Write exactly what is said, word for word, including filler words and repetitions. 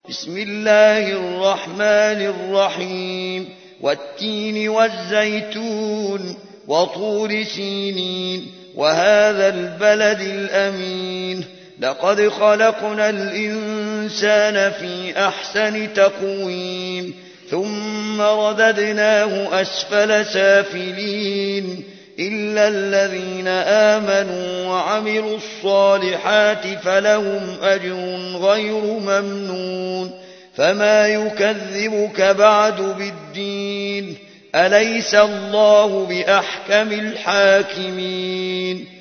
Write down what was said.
بسم الله الرحمن الرحيم والتين والزيتون وطور سينين وهذا البلد الأمين لقد خلقنا الإنسان في أحسن تقويم ثم رددناه أسفل سافلين إلا الذين آمنوا وعملوا الصالحات فلهم أجر غير ممنون فما يكذبك بعد بالدين أليس الله بأحكم الحاكمين